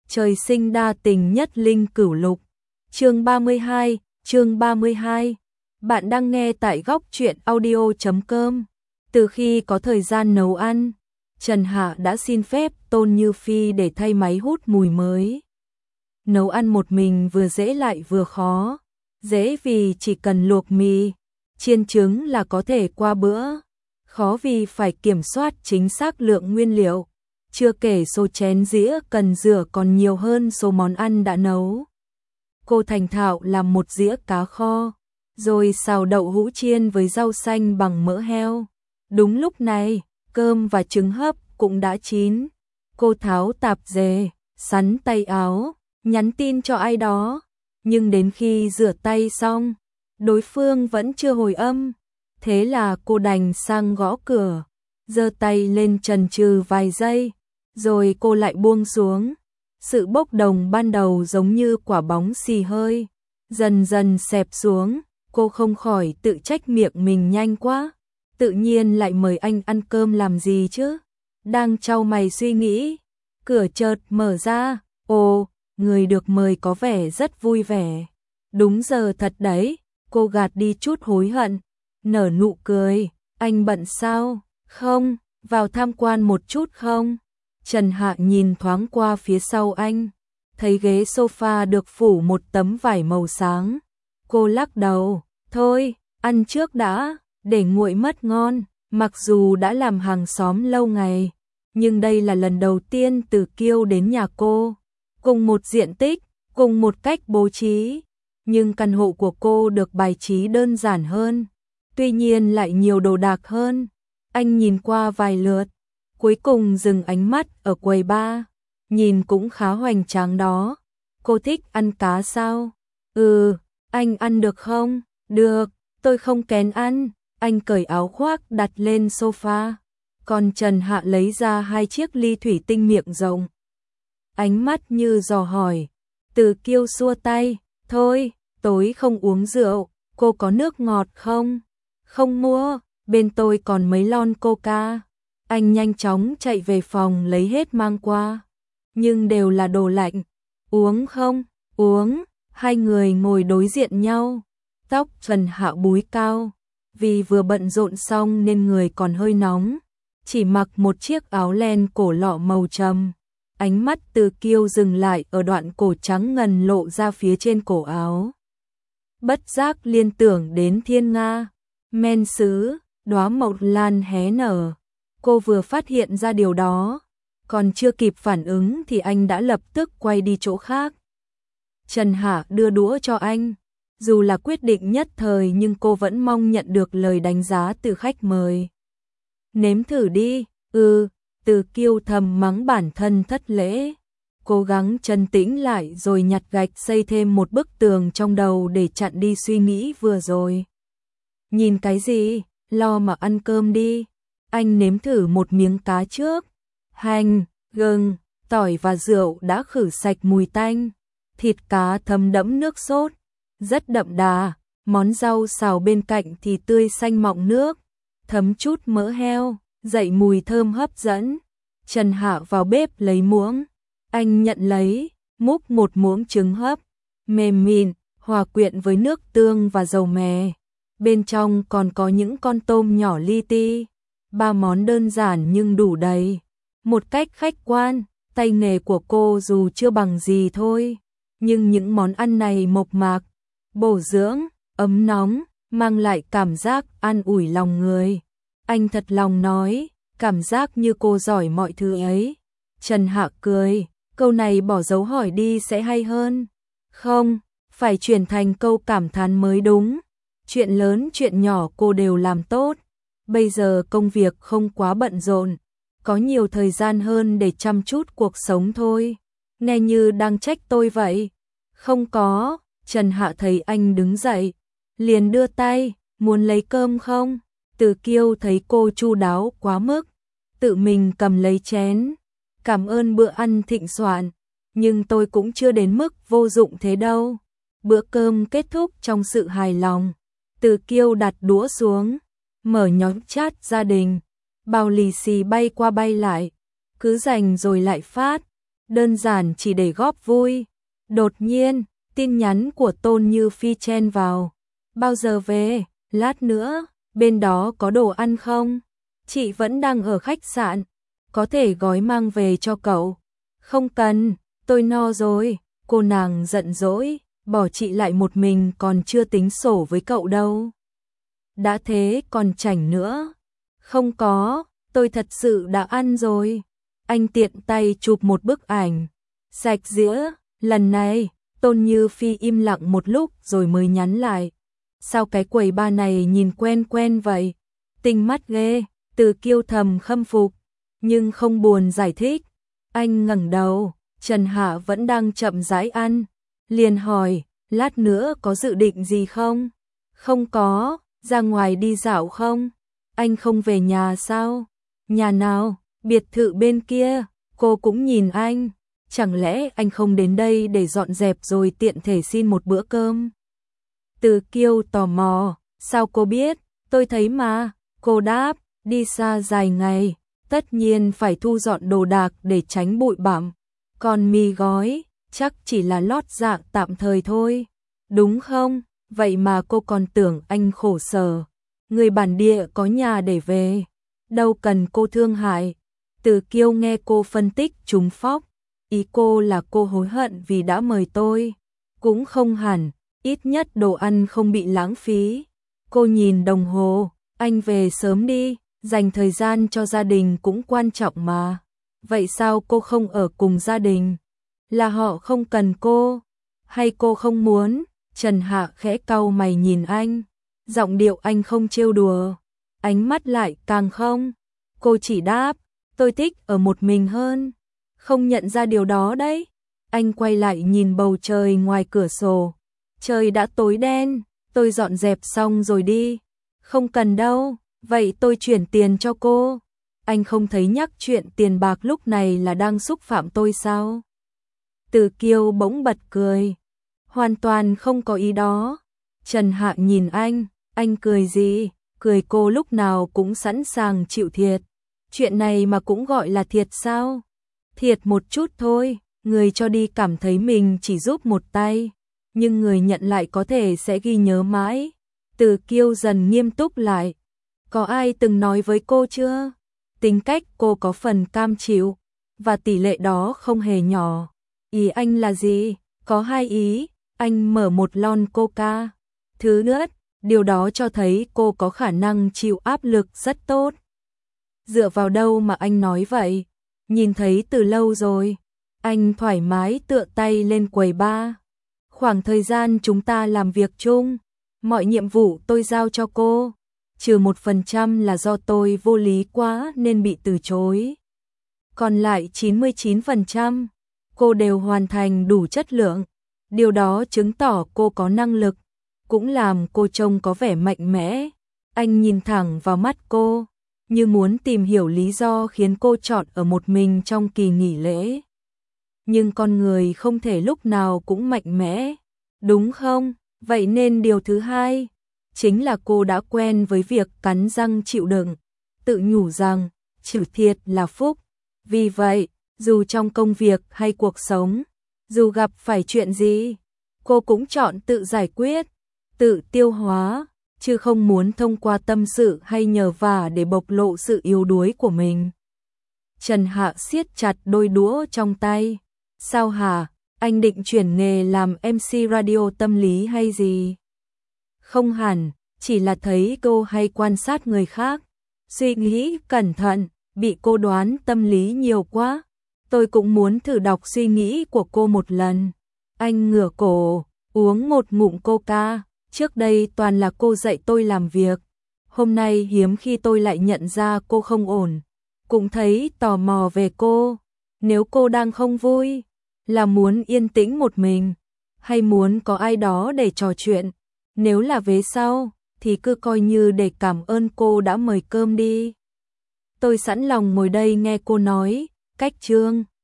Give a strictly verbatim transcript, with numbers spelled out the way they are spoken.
trời sinh đa tình nhất linh cửu lục. Chương ba mươi hai, chương ba mươi hai. Bạn đang nghe tại góc truyện audio chấm com. Từ khi có thời gian nấu ăn, Trần Hạ đã xin phép Tôn Như Phi để thay máy hút mùi mới. Nấu ăn một mình vừa dễ lại vừa khó. Dễ vì chỉ cần luộc mì, chiên trứng là có thể qua bữa. Khó vì phải kiểm soát chính xác lượng nguyên liệu. Chưa kể số chén dĩa cần rửa còn nhiều hơn số món ăn đã nấu. Cô thành thạo làm một dĩa cá kho, rồi xào đậu hũ chiên với rau xanh bằng mỡ heo. Đúng lúc này, cơm và trứng hấp cũng đã chín. Cô tháo tạp dề, sắn tay áo, nhắn tin cho ai đó. Nhưng đến khi rửa tay xong, đối phương vẫn chưa hồi âm. Thế là cô đành sang gõ cửa, giơ tay lên chần chừ vài giây, rồi cô lại buông xuống. Sự bốc đồng ban đầu giống như quả bóng xì hơi, dần dần xẹp xuống, cô không khỏi tự trách miệng mình nhanh quá. Tự nhiên lại mời anh ăn cơm làm gì chứ? Đang chau mày suy nghĩ, cửa chợt mở ra, ồ, người được mời có vẻ rất vui vẻ. Đúng giờ thật đấy, cô gạt đi chút hối hận, nở nụ cười, anh bận sao? Không, vào tham quan một chút không? Trần Hạ nhìn thoáng qua phía sau anh, thấy ghế sofa được phủ một tấm vải màu sáng. Cô lắc đầu, thôi, ăn trước đã, để nguội mất ngon. Mặc dù đã làm hàng xóm lâu ngày, nhưng đây là lần đầu tiên Từ Kiêu đến nhà cô. Cùng một diện tích, cùng một cách bố trí, nhưng căn hộ của cô được bài trí đơn giản hơn, tuy nhiên lại nhiều đồ đạc hơn. Anh nhìn qua vài lượt, cuối cùng dừng ánh mắt ở quầy bar, nhìn cũng khá hoành tráng đó. Cô thích ăn cá sao? Ừ, anh ăn được không? Được, tôi không kén ăn. Anh cởi áo khoác đặt lên sofa, còn Trần Hạ lấy ra hai chiếc ly thủy tinh miệng rộng. Ánh mắt như dò hỏi. Từ Kiêu xua tay, thôi, tối không uống rượu, cô có nước ngọt không? Không mua, bên tôi còn mấy lon coca. Anh nhanh chóng chạy về phòng lấy hết mang qua, nhưng đều là đồ lạnh. Uống không? Uống. Hai người ngồi đối diện nhau, tóc Trần Hạ búi cao, vì vừa bận rộn xong nên người còn hơi nóng, chỉ mặc một chiếc áo len cổ lọ màu trầm. Ánh mắt Từ Kiêu dừng lại ở đoạn cổ trắng ngần lộ ra phía trên cổ áo. Bất giác liên tưởng đến thiên nga, men sứ, đóa mộng lan hé nở. Cô vừa phát hiện ra điều đó, còn chưa kịp phản ứng thì anh đã lập tức quay đi chỗ khác. Trần Hạ đưa đũa cho anh. Dù là quyết định nhất thời nhưng cô vẫn mong nhận được lời đánh giá từ khách mời. Nếm thử đi. Ừ. Từ Kiêu thầm mắng bản thân thất lễ, cố gắng trấn tĩnh lại rồi nhặt gạch xây thêm một bức tường trong đầu để chặn đi suy nghĩ vừa rồi. Nhìn cái gì, lo mà ăn cơm đi. Anh nếm thử một miếng cá trước. Hành, gừng, tỏi và rượu đã khử sạch mùi tanh. Thịt cá thấm đẫm nước sốt, rất đậm đà. Món rau xào bên cạnh thì tươi xanh mọng nước, thấm chút mỡ heo, dậy mùi thơm hấp dẫn. Trần Hạ vào bếp lấy muỗng, anh nhận lấy, múc một muỗng trứng hấp, mềm mịn, hòa quyện với nước tương và dầu mè. Bên trong còn có những con tôm nhỏ li ti. Ba món đơn giản nhưng đủ đầy. Một cách khách quan, tay nghề của cô dù chưa bằng gì thôi, nhưng những món ăn này mộc mạc, bổ dưỡng, ấm nóng, mang lại cảm giác an ủi lòng người. Anh thật lòng nói, cảm giác như cô giỏi mọi thứ ấy. Trần Hạ cười, câu này bỏ dấu hỏi đi sẽ hay hơn. Không, phải chuyển thành câu cảm thán mới đúng. Chuyện lớn chuyện nhỏ cô đều làm tốt. Bây giờ công việc không quá bận rộn, có nhiều thời gian hơn để chăm chút cuộc sống thôi. Nghe như đang trách tôi vậy. Không có. Trần Hạ thấy anh đứng dậy, liền đưa tay, muốn lấy cơm không? Từ Kiêu thấy cô chu đáo quá mức, tự mình cầm lấy chén. Cảm ơn bữa ăn thịnh soạn, nhưng tôi cũng chưa đến mức vô dụng thế đâu. Bữa cơm kết thúc trong sự hài lòng. Từ Kiêu đặt đũa xuống, mở nhóm chat gia đình. Bao lì xì bay qua bay lại, cứ dành rồi lại phát. đơn giản chỉ để góp vui. Đột nhiên, tin nhắn của Tôn Như Phi chen vào. Bao giờ về? Lát nữa, bên đó có đồ ăn không? Chị vẫn đang ở khách sạn, có thể gói mang về cho cậu. Không cần, tôi no rồi. Cô nàng giận dỗi, bỏ chị lại một mình còn chưa tính sổ với cậu đâu. Đã thế còn chảnh nữa. Không có, tôi thật sự đã ăn rồi. Anh tiện tay chụp một bức ảnh. Sạch dĩa, lần này, Tôn Như Phi im lặng một lúc rồi mới nhắn lại. Sao cái quầy ba này nhìn quen quen vậy? Tinh mắt ghê, Từ Kiêu thầm khâm phục, nhưng không buồn giải thích. Anh ngẩng đầu, Trần Hạ vẫn đang chậm rãi ăn. Liền hỏi, lát nữa có dự định gì không? Không có, ra ngoài đi dạo không? Anh không về nhà sao? Nhà nào? Biệt thự bên kia. Cô cũng nhìn anh. Chẳng lẽ anh không đến đây để dọn dẹp rồi tiện thể xin một bữa cơm? Từ Kiêu tò mò, sao cô biết? Tôi thấy mà. Cô đáp, đi xa dài ngày, tất nhiên phải thu dọn đồ đạc để tránh bụi bặm. Còn mì gói, chắc chỉ là lót dạ tạm thời thôi. Đúng không? Vậy mà cô còn tưởng anh khổ sở. Người bản địa có nhà để về, đâu cần cô thương hại. Từ Kiêu nghe cô phân tích trúng phóc. Ý cô là cô hối hận vì đã mời tôi. Cũng không hẳn, ít nhất đồ ăn không bị lãng phí. Cô nhìn đồng hồ, anh về sớm đi, dành thời gian cho gia đình cũng quan trọng mà. Vậy sao cô không ở cùng gia đình? Là họ không cần cô? Hay cô không muốn? Trần Hạ khẽ cau mày nhìn anh. Giọng điệu anh không trêu đùa. Ánh mắt lại càng không. Cô chỉ đáp, tôi thích ở một mình hơn. Không nhận ra điều đó đấy. Anh quay lại nhìn bầu trời ngoài cửa sổ. Trời đã tối đen, tôi dọn dẹp xong rồi đi. Không cần đâu, vậy tôi chuyển tiền cho cô. Anh không thấy nhắc chuyện tiền bạc lúc này là đang xúc phạm tôi sao? Từ Kiêu bỗng bật cười. Hoàn toàn không có ý đó. Trần Hạ nhìn anh, anh cười gì? Cười cô lúc nào cũng sẵn sàng chịu thiệt. Chuyện này mà cũng gọi là thiệt sao? Thiệt một chút thôi, người cho đi cảm thấy mình chỉ giúp một tay, nhưng người nhận lại có thể sẽ ghi nhớ mãi. Từ Kiêu dần nghiêm túc lại. Có ai từng nói với cô chưa? Tính cách cô có phần cam chịu, và tỷ lệ đó không hề nhỏ. Ý anh là gì? Có hai ý, anh mở một lon coca. Thứ nhất, điều đó cho thấy cô có khả năng chịu áp lực rất tốt. Dựa vào đâu mà anh nói vậy? Nhìn thấy từ lâu rồi. Anh thoải mái tựa tay lên quầy bar. Khoảng thời gian chúng ta làm việc chung, mọi nhiệm vụ tôi giao cho cô, trừ một phần trăm là do tôi vô lý quá nên bị từ chối. Còn lại chín mươi chín phần trăm, cô đều hoàn thành đủ chất lượng. Điều đó chứng tỏ cô có năng lực, cũng làm cô trông có vẻ mạnh mẽ. Anh nhìn thẳng vào mắt cô, như muốn tìm hiểu lý do khiến cô chọn ở một mình trong kỳ nghỉ lễ. Nhưng con người không thể lúc nào cũng mạnh mẽ, đúng không? Vậy nên điều thứ hai chính là cô đã quen với việc cắn răng chịu đựng, tự nhủ rằng chịu thiệt là phúc. Vì vậy, dù trong công việc hay cuộc sống, dù gặp phải chuyện gì, cô cũng chọn tự giải quyết, tự tiêu hóa, chứ không muốn thông qua tâm sự hay nhờ vả để bộc lộ sự yếu đuối của mình. Trần Hạ siết chặt đôi đũa trong tay. Sao hả? Anh định chuyển nghề làm em xê radio tâm lý hay gì? Không hẳn, chỉ là thấy cô hay quan sát người khác, suy nghĩ cẩn thận, bị cô đoán tâm lý nhiều quá. Tôi cũng muốn thử đọc suy nghĩ của cô một lần. Anh ngửa cổ, uống một ngụm coca. Trước đây toàn là cô dạy tôi làm việc. Hôm nay hiếm khi tôi lại nhận ra cô không ổn. Cũng thấy tò mò về cô. Nếu cô đang không vui, là muốn yên tĩnh một mình, hay muốn có ai đó để trò chuyện. Nếu là vế sau, thì cứ coi như để cảm ơn cô đã mời cơm đi. Tôi sẵn lòng ngồi đây nghe cô nói, cách chương.